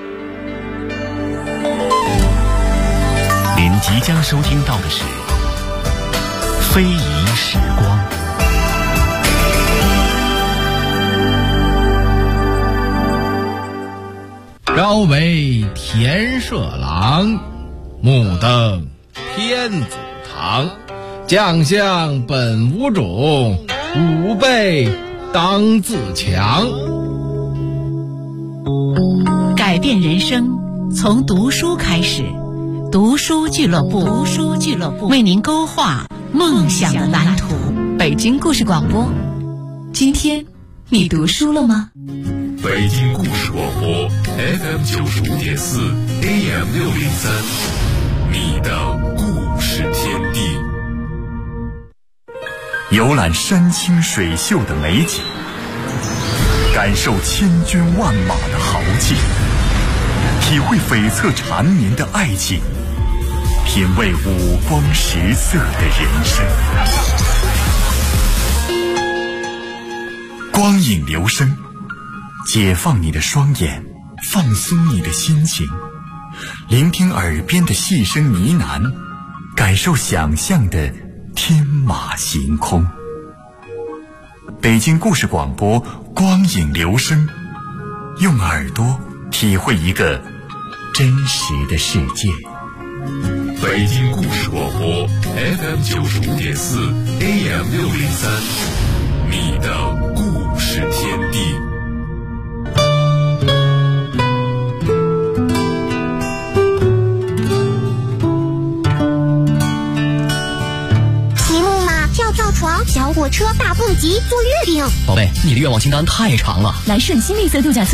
您即将收听到的是非遗时光。 朝为田舍郎，暮登天子堂。将相本无种，吾辈当自强。 改变人生从读书开始，读书俱乐部为您勾画梦想的蓝图。北京故事广播，今天你读书了吗？ 北京故事广播 FM 95.4 AM 603，你的故事天地。游览山清水秀的美景，感受千军万马的豪气，体会悱恻缠绵的爱情，品味五光十色的人生。光影留声，解放你的双眼，放松你的心情，聆听耳边的细声呢喃，感受想象的天马行空。北京故事广播光影留声，用耳朵体会一个真实的世界。北京故事广播 FM 95.4 AM 603，你的故事天地。 跳床、小火车、大蹦极、坐月饼。 宝贝，你的愿望清单太长了。 来顺心绿色度假村